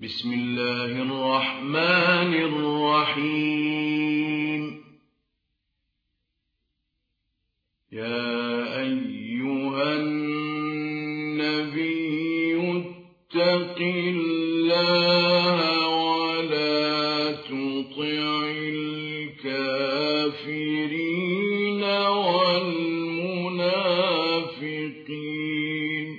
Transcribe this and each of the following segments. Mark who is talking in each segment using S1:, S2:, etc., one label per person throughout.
S1: بسم الله الرحمن الرحيم يا أيها النبي اتق الله ولا تطع الكافرين والمنافقين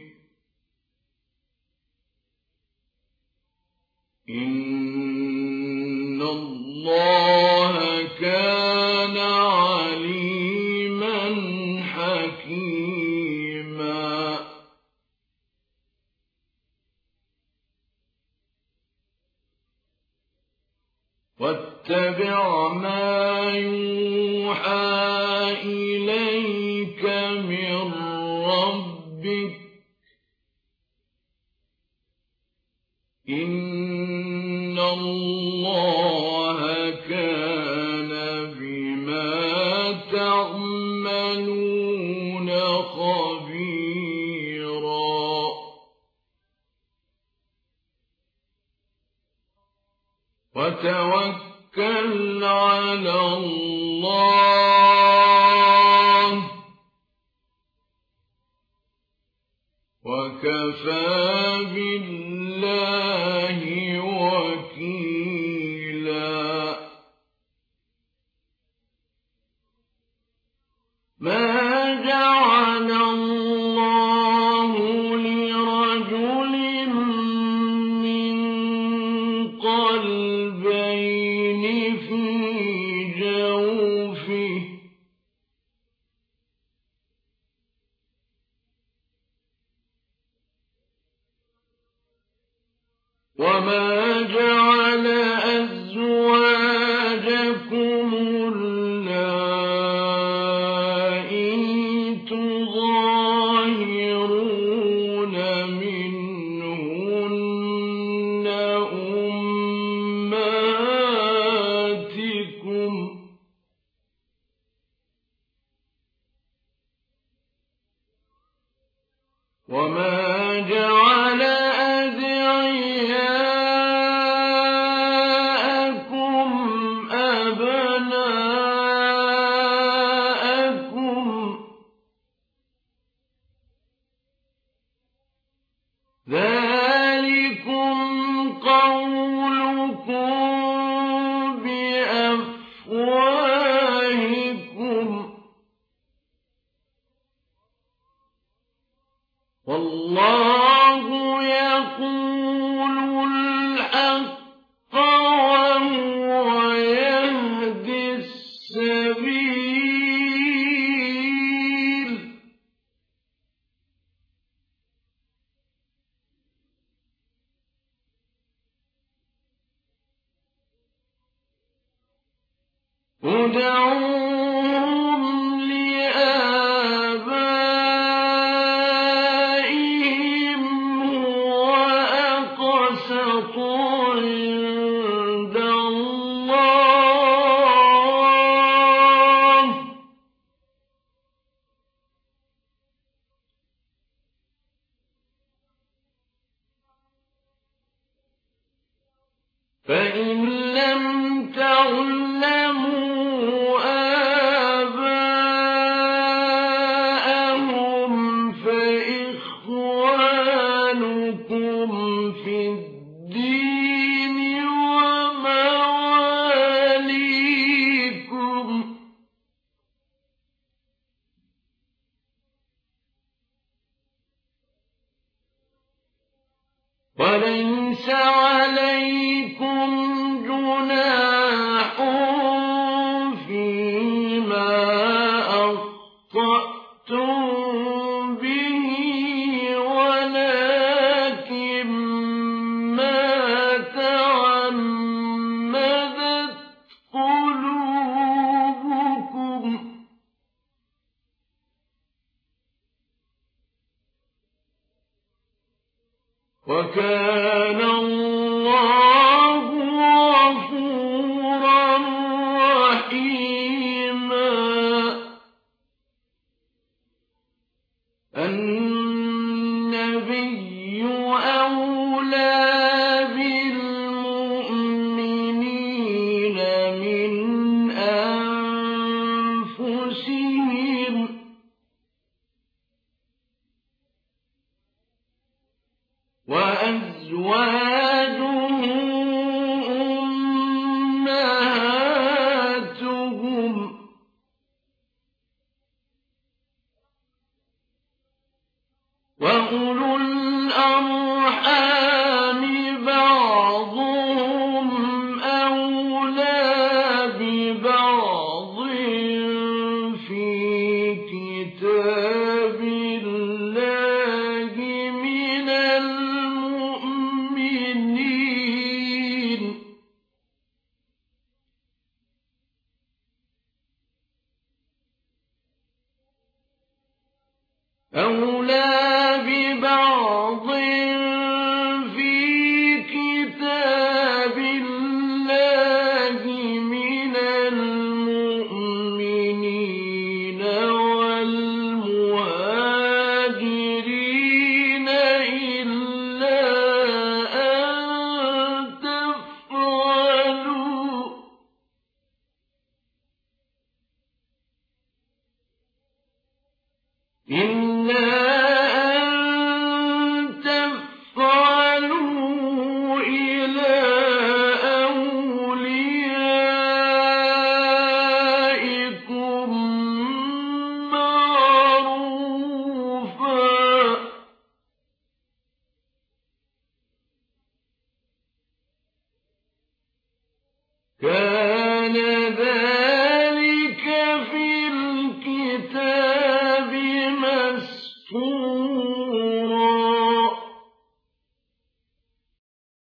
S1: إن الله كان عليما حكيما واتبع ما يوحى إليك من ربك إن الله كان بما تعملون خبيرا وتوكل على الله وكفى بالله وكيلا ما جعل الله لرجل من قلبين في جوفه وما جعل أزواجكم اللائي تظاهرون منهن أمهاتكم وما جعل أدعياءكم أبناءكم ذلكم قولكم بأفواهكم والله يقول الحق وهو يهدي السبيل ادعوهم لآبائهم هو أقسط عند الله فإن لم تعلموا آباءهم فإخوانكم في الدين ومواليكم وليس عليكم جناح فيما أخطأتم به ولكن ما تعمدت قلوبكم وكان الله أولى ببعض في كتاب الله من المؤمنين والمهاجرين إلا أن تفعلوا إلى أوليائكم معروفا كان